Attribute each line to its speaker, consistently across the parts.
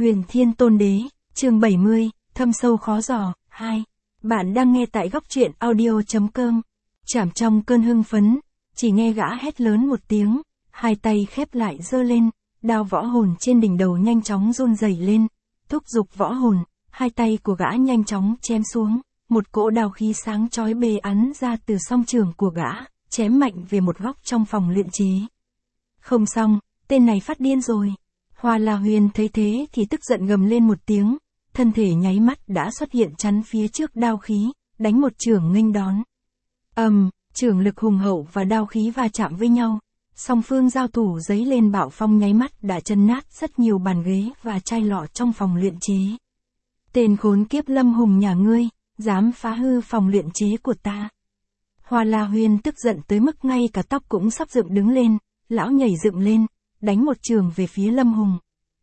Speaker 1: Huyền Thiên Tôn Đế, chương 70, thâm sâu khó dò, 2. Bạn đang nghe tại góc truyện audio.com. Chảm trong cơn hưng phấn, chỉ nghe gã hét lớn một tiếng, hai tay khép lại giơ lên, đao võ hồn trên đỉnh đầu nhanh chóng run rẩy lên, thúc giục võ hồn, hai tay của gã nhanh chóng chém xuống, một cỗ đao khí sáng chói bê ắn ra từ song trường của gã, chém mạnh về một góc trong phòng luyện chế. Không xong, tên này phát điên rồi. Hoa La Huyền thấy thế thì tức giận gầm lên một tiếng, thân thể nháy mắt đã xuất hiện chắn phía trước đao khí, đánh một chưởng nghênh đón. Chưởng lực hùng hậu và đao khí va chạm với nhau, song phương giao thủ giấy lên bạo phong nháy mắt đã chân nát rất nhiều bàn ghế và chai lọ trong phòng luyện chế. Tên khốn kiếp Lâm Hùng nhà ngươi, dám phá hư phòng luyện chế của ta. Hoa La Huyền tức giận tới mức ngay cả tóc cũng sắp dựng đứng lên, lão nhảy dựng lên, đánh một chưởng về phía Lâm Hùng.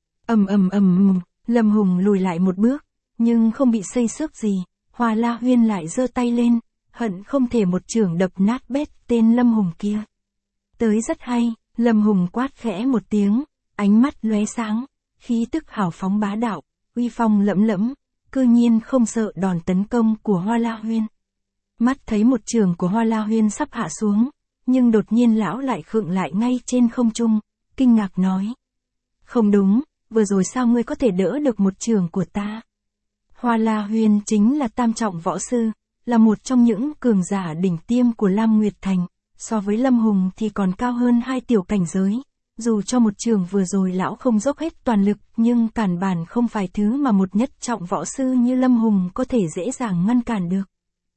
Speaker 1: Lâm Hùng lùi lại một bước, nhưng không bị xây xước gì, Hoa La Huyền lại giơ tay lên, hận không thể một chưởng đập nát bét tên Lâm Hùng kia. Tới rất hay, Lâm Hùng quát khẽ một tiếng, ánh mắt lóe sáng, khí tức hào phóng bá đạo, uy phong lẫm lẫm, cư nhiên không sợ đòn tấn công của Hoa La Huyền. Mắt thấy một chưởng của Hoa La Huyền sắp hạ xuống, nhưng đột nhiên lão lại khựng lại ngay trên không trung, kinh ngạc nói. Không đúng, vừa rồi sao ngươi có thể đỡ được một chưởng của ta? Hoa La Huyền chính là tam trọng võ sư, là một trong những cường giả đỉnh tiêm của Lam Nguyệt Thành, so với Lâm Hùng thì còn cao hơn 2 tiểu cảnh giới. Dù cho một chưởng vừa rồi lão không dốc hết toàn lực, nhưng cản bản không phải thứ mà một nhất trọng võ sư như Lâm Hùng có thể dễ dàng ngăn cản được.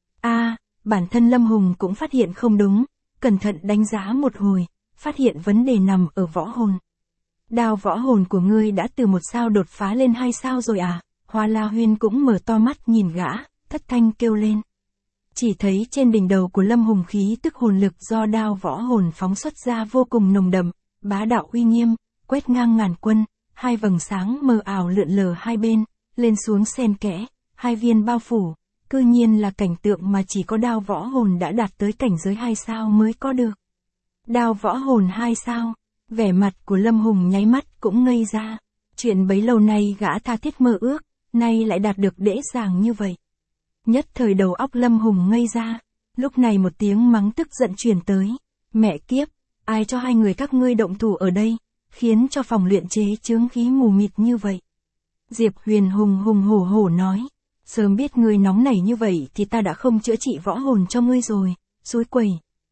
Speaker 1: Bản thân Lâm Hùng cũng phát hiện không đúng, cẩn thận đánh giá một hồi, phát hiện vấn đề nằm ở võ hồn. Đao võ hồn của ngươi đã từ 1 sao đột phá lên 2 sao rồi à? Hoa La Huyền cũng mở to mắt nhìn gã, thất thanh kêu lên. Chỉ thấy trên đỉnh đầu của Lâm Hùng khí tức hồn lực do đao võ hồn phóng xuất ra vô cùng nồng đậm, bá đạo uy nghiêm, quét ngang ngàn quân, hai vầng sáng mờ ảo lượn lờ hai bên, lên xuống xen kẽ, hai viên bao phủ, cư nhiên là cảnh tượng mà chỉ có đao võ hồn đã đạt tới cảnh giới 2 sao mới có được. Đao võ hồn 2 sao, vẻ mặt của Lâm Hùng nháy mắt cũng ngây ra, chuyện bấy lâu nay gã tha thiết mơ ước, nay lại đạt được dễ dàng như vậy. Nhất thời đầu óc Lâm Hùng ngây ra, lúc này một tiếng mắng tức giận truyền tới, mẹ kiếp, ai cho hai người các ngươi động thủ ở đây, khiến cho phòng luyện chế chướng khí mù mịt như vậy. Diệp Huyền hùng hổ nói, sớm biết ngươi nóng nảy như vậy thì ta đã không chữa trị võ hồn cho ngươi rồi, xúi quẩy.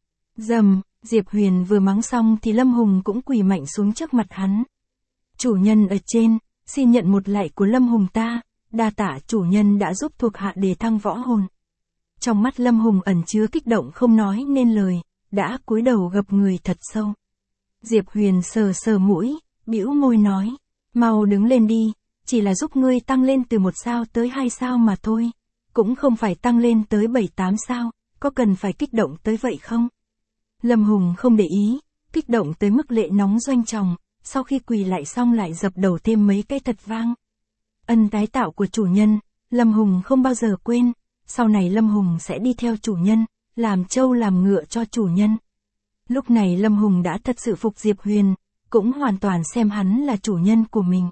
Speaker 1: Dầm, Diệp Huyền vừa mắng xong thì Lâm Hùng cũng quỳ mạnh xuống trước mặt hắn. Chủ nhân ở trên, xin nhận một lạy của Lâm Hùng ta, đa tạ chủ nhân đã giúp thuộc hạ đề thăng võ hồn. Trong mắt Lâm Hùng ẩn chứa kích động không nói nên lời, đã cúi đầu gập người thật sâu. Diệp Huyền sờ mũi, bĩu môi nói, mau đứng lên đi, chỉ là giúp ngươi tăng lên từ 1 sao tới 2 sao mà thôi, cũng không phải tăng lên tới 7-8 sao, có cần phải kích động tới vậy không? Lâm Hùng không để ý, kích động tới mức lệ nóng doanh tròng, sau khi quỳ lại xong lại dập đầu thêm mấy cái thật vang. Ân tái tạo của chủ nhân, Lâm Hùng không bao giờ quên, sau này Lâm Hùng sẽ đi theo chủ nhân, làm trâu làm ngựa cho chủ nhân. Lúc này Lâm Hùng đã thật sự phục Diệp Huyền, cũng hoàn toàn xem hắn là chủ nhân của mình.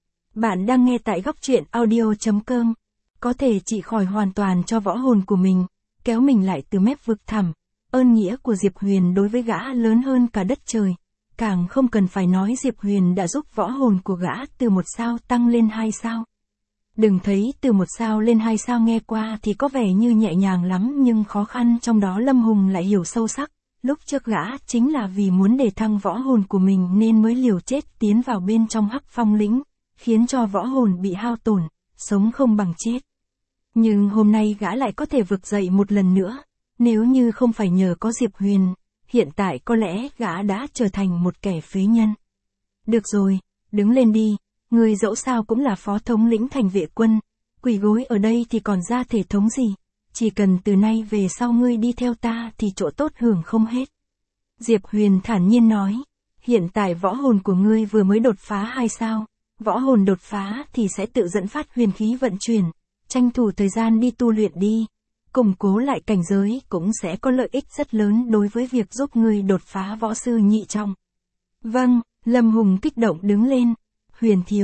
Speaker 1: Bạn đang nghe tại góc truyện audio.com, có thể trị khỏi hoàn toàn cho võ hồn của mình, kéo mình lại từ mép vực thẳm. Ơn nghĩa của Diệp Huyền đối với gã lớn hơn cả đất trời, càng không cần phải nói Diệp Huyền đã giúp võ hồn của gã từ 1 sao tăng lên 2 sao. Đừng thấy từ 1 sao lên 2 sao nghe qua thì có vẻ như nhẹ nhàng lắm, nhưng khó khăn trong đó Lâm Hùng lại hiểu sâu sắc. Lúc trước gã chính là vì muốn đề thăng võ hồn của mình nên mới liều chết tiến vào bên trong Hắc Phong lĩnh, khiến cho võ hồn bị hao tổn, sống không bằng chết. Nhưng hôm nay gã lại có thể vực dậy một lần nữa. Nếu như không phải nhờ có Diệp Huyền, hiện tại có lẽ gã đã trở thành một kẻ phế nhân. Được rồi, đứng lên đi, ngươi dẫu sao cũng là phó thống lĩnh thành vệ quân, quỳ gối ở đây thì còn ra thể thống gì, chỉ cần từ nay về sau ngươi đi theo ta thì chỗ tốt hưởng không hết. Diệp Huyền thản nhiên nói, hiện tại võ hồn của ngươi vừa mới đột phá 2 sao, võ hồn đột phá thì sẽ tự dẫn phát huyền khí vận chuyển, tranh thủ thời gian đi tu luyện đi. Củng cố lại cảnh giới cũng sẽ có lợi ích rất lớn đối với việc giúp ngươi đột phá võ sư nhị trọng. Vâng, Lâm Hùng kích động đứng lên. Huyền thiếu,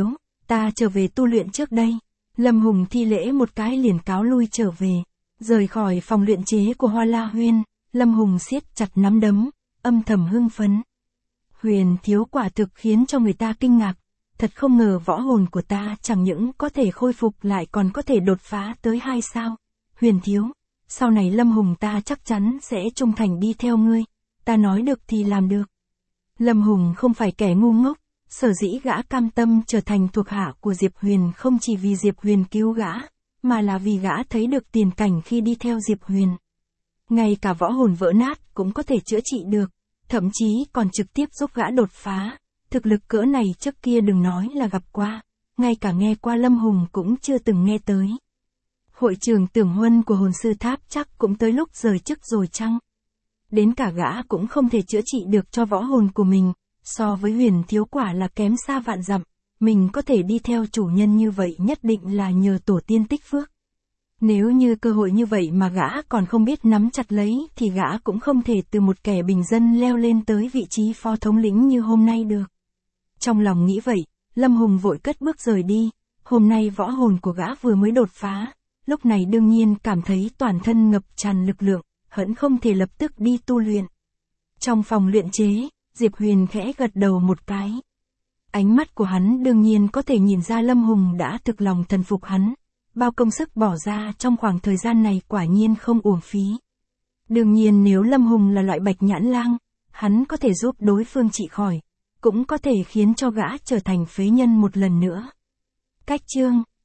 Speaker 1: Ta trở về tu luyện trước đây. Lâm Hùng thi lễ một cái liền cáo lui trở về. Rời khỏi phòng luyện chế của Hoa La Huyên, Lâm Hùng siết chặt nắm đấm, âm thầm hưng phấn. Huyền thiếu quả thực khiến cho người ta kinh ngạc. Thật không ngờ võ hồn của ta chẳng những có thể khôi phục lại còn có thể đột phá tới 2 sao. Huyền thiếu, sau này Lâm Hùng ta chắc chắn sẽ trung thành đi theo ngươi. Ta nói được thì làm được. Lâm Hùng không phải kẻ ngu ngốc, sở dĩ gã cam tâm trở thành thuộc hạ của Diệp Huyền không chỉ vì Diệp Huyền cứu gã, mà là vì gã thấy được tiền cảnh khi đi theo Diệp Huyền. Ngay cả võ hồn vỡ nát cũng có thể chữa trị được, thậm chí còn trực tiếp giúp gã đột phá. Thực lực cỡ này trước kia đừng nói là gặp qua, ngay cả nghe qua Lâm Hùng cũng chưa từng nghe tới. Hội trưởng Tưởng Huân của hồn sư tháp chắc cũng tới lúc rời chức rồi chăng? Đến cả gã cũng không thể chữa trị được cho võ hồn của mình, so với Huyền thiếu quả là kém xa vạn dặm, mình có thể đi theo chủ nhân như vậy nhất định là nhờ tổ tiên tích phước. Nếu như cơ hội như vậy mà gã còn không biết nắm chặt lấy thì gã cũng không thể từ một kẻ bình dân leo lên tới vị trí phó thống lĩnh như hôm nay được. Trong lòng nghĩ vậy, Lâm Hùng vội cất bước rời đi. Hôm nay võ hồn của gã vừa mới đột phá, lúc này đương nhiên cảm thấy toàn thân ngập tràn lực lượng, hận không thể lập tức đi tu luyện. Trong phòng luyện chế, Diệp Huyền khẽ gật đầu một cái. Ánh mắt của hắn đương nhiên có thể nhìn ra Lâm Hùng đã thực lòng thần phục hắn. Bao công sức bỏ ra trong khoảng thời gian này quả nhiên không uổng phí. Đương nhiên nếu Lâm Hùng là loại bạch nhãn lang, hắn có thể giúp đối phương trị khỏi, cũng có thể khiến cho gã trở thành phế nhân một lần nữa. Cách chương